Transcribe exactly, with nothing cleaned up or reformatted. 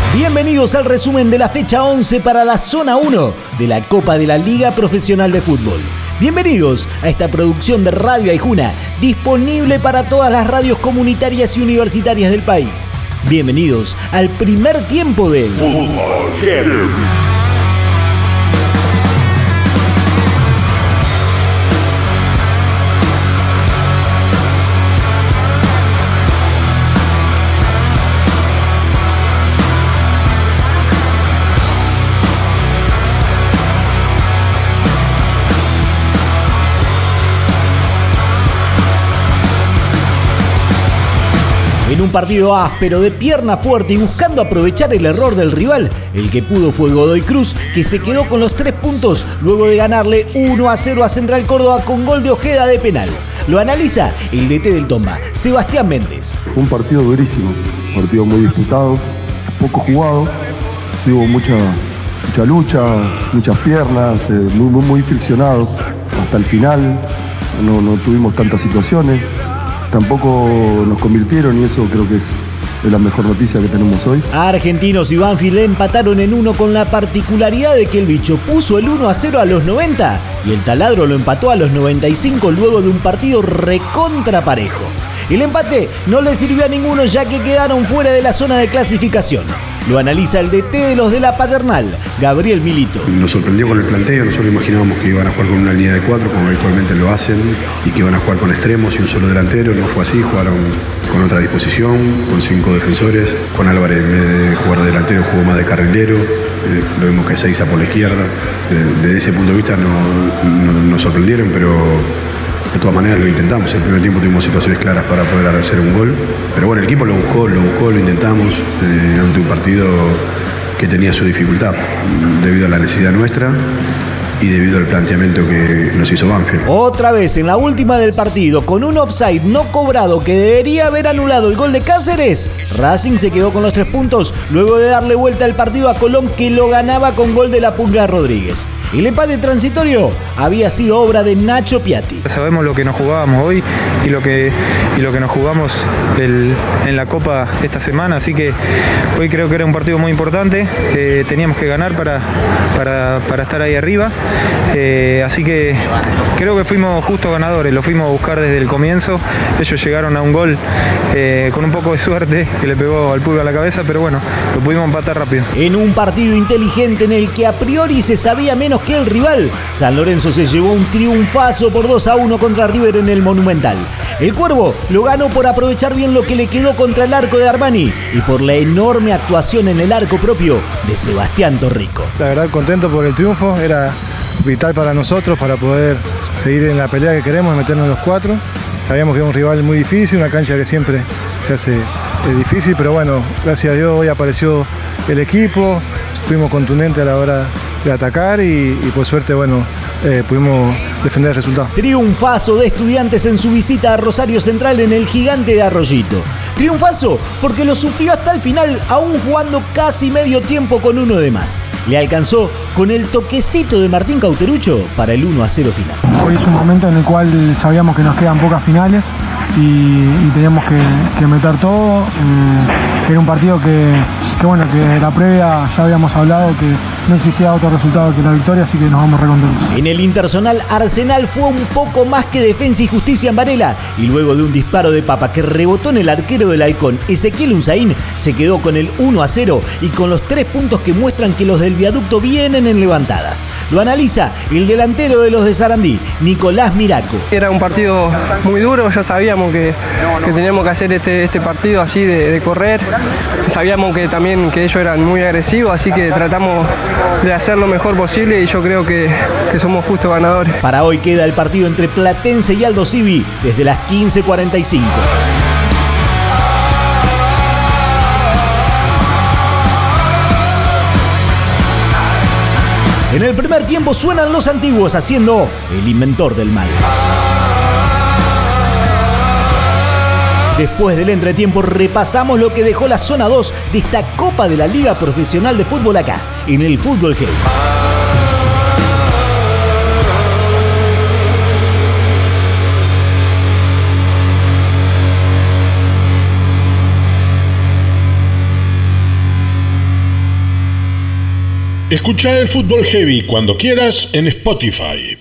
Bienvenidos al resumen de la fecha once para la zona uno de la Copa de la Liga Profesional de Fútbol. Bienvenidos a esta producción de Radio Aijuna, disponible para todas las radios comunitarias y universitarias del país. Bienvenidos al primer tiempo del Fútbol. En un partido áspero, de pierna fuerte y buscando aprovechar el error del rival, el que pudo fue Godoy Cruz, que se quedó con los tres puntos luego de ganarle uno a cero a Central Córdoba con gol de Ojeda de penal. Lo analiza el D T del Tomba, Sebastián Méndez. Un partido durísimo, un partido muy disputado, poco jugado, hubo mucha, mucha lucha, muchas piernas, eh, muy, muy, muy friccionado hasta el final, no, no tuvimos tantas situaciones. Tampoco nos convirtieron y eso creo que es la mejor noticia que tenemos hoy. Argentinos y Banfield empataron en uno con la particularidad de que el bicho puso el uno a cero a los noventa y el taladro lo empató a los noventa y cinco luego de un partido recontra parejo. El empate no le sirvió a ninguno ya que quedaron fuera de la zona de clasificación. Lo analiza el D T de los de la Paternal, Gabriel Milito. Nos sorprendió con el planteo, nosotros imaginábamos que iban a jugar con una línea de cuatro, como habitualmente lo hacen, y que iban a jugar con extremos y un solo delantero. No fue así, jugaron con otra disposición, con cinco defensores. Con Álvarez, en vez de jugar de delantero, jugó más de carrilero. Eh, lo vimos que Seiza por la izquierda. Eh, desde ese punto de vista no, no, nos sorprendieron, pero de todas maneras lo intentamos. En el primer tiempo tuvimos situaciones claras para poder hacer un gol. Pero bueno, el equipo lo buscó, lo buscó, lo intentamos eh, ante un partido que tenía su dificultad debido a la necesidad nuestra y debido al planteamiento que nos hizo Banfield. Otra vez en la última del partido, con un offside no cobrado que debería haber anulado el gol de Cáceres, Racing se quedó con los tres puntos luego de darle vuelta al partido a Colón, que lo ganaba con gol de la Pulga Rodríguez. El empate transitorio había sido obra de Nacho Piatti. Sabemos lo que nos jugábamos hoy y lo que, y lo que nos jugamos el, en la Copa esta semana, así que hoy creo que era un partido muy importante, eh, teníamos que ganar para, para, para estar ahí arriba, eh, así que creo que fuimos justos ganadores, lo fuimos a buscar desde el comienzo. Ellos llegaron a un gol eh, con un poco de suerte que le pegó al Pulga a la cabeza, pero bueno, lo pudimos empatar rápido. En un partido inteligente en el que a priori se sabía menos que el rival, San Lorenzo se llevó un triunfazo por dos a uno contra River en el Monumental. El Cuervo lo ganó por aprovechar bien lo que le quedó contra el arco de Armani y por la enorme actuación en el arco propio de Sebastián Torrico. La verdad, contento por el triunfo, era vital para nosotros para poder seguir en la pelea que queremos, meternos en los cuatro. Sabíamos que era un rival muy difícil, una cancha que siempre se hace eh, difícil, pero bueno, gracias a Dios hoy apareció el equipo, fuimos contundentes a la hora de atacar y, y por suerte, bueno, eh, pudimos defender el resultado. Triunfazo de Estudiantes en su visita a Rosario Central en el Gigante de Arroyito. Triunfazo porque lo sufrió hasta el final, aún jugando casi medio tiempo con uno de más. Le alcanzó con el toquecito de Martín Cauterucho para el uno a cero final. Hoy es un momento en el cual sabíamos que nos quedan pocas finales y, y teníamos que, que meter todo. Eh, era un partido que, que, bueno, que de la previa ya habíamos hablado que no existía otro resultado que la victoria, así que nos vamos recontentos. En el Interzonal, Arsenal fue un poco más que Defensa y Justicia en Varela, y luego de un disparo de papa que rebotó en el arquero del Halcón, Ezequiel Unzaín se quedó con el uno a cero y con los tres puntos que muestran que los del Viaducto vienen en levantada. Lo analiza el delantero de los de Sarandí, Nicolás Miraco. Era un partido muy duro, ya sabíamos que, que teníamos que hacer este, este partido así de, de correr. Sabíamos que también que ellos eran muy agresivos, así que tratamos de hacer lo mejor posible y yo creo que, que somos justos ganadores. Para hoy queda el partido entre Platense y Aldo Civi desde las quince cuarenta y cinco. En el primer tiempo suenan los antiguos haciendo El Inventor del Mal. Después del entretiempo repasamos lo que dejó la zona dos de esta Copa de la Liga Profesional de Fútbol acá, en el Fútbol Heavy. Escucha el Fútbol Heavy cuando quieras en Spotify.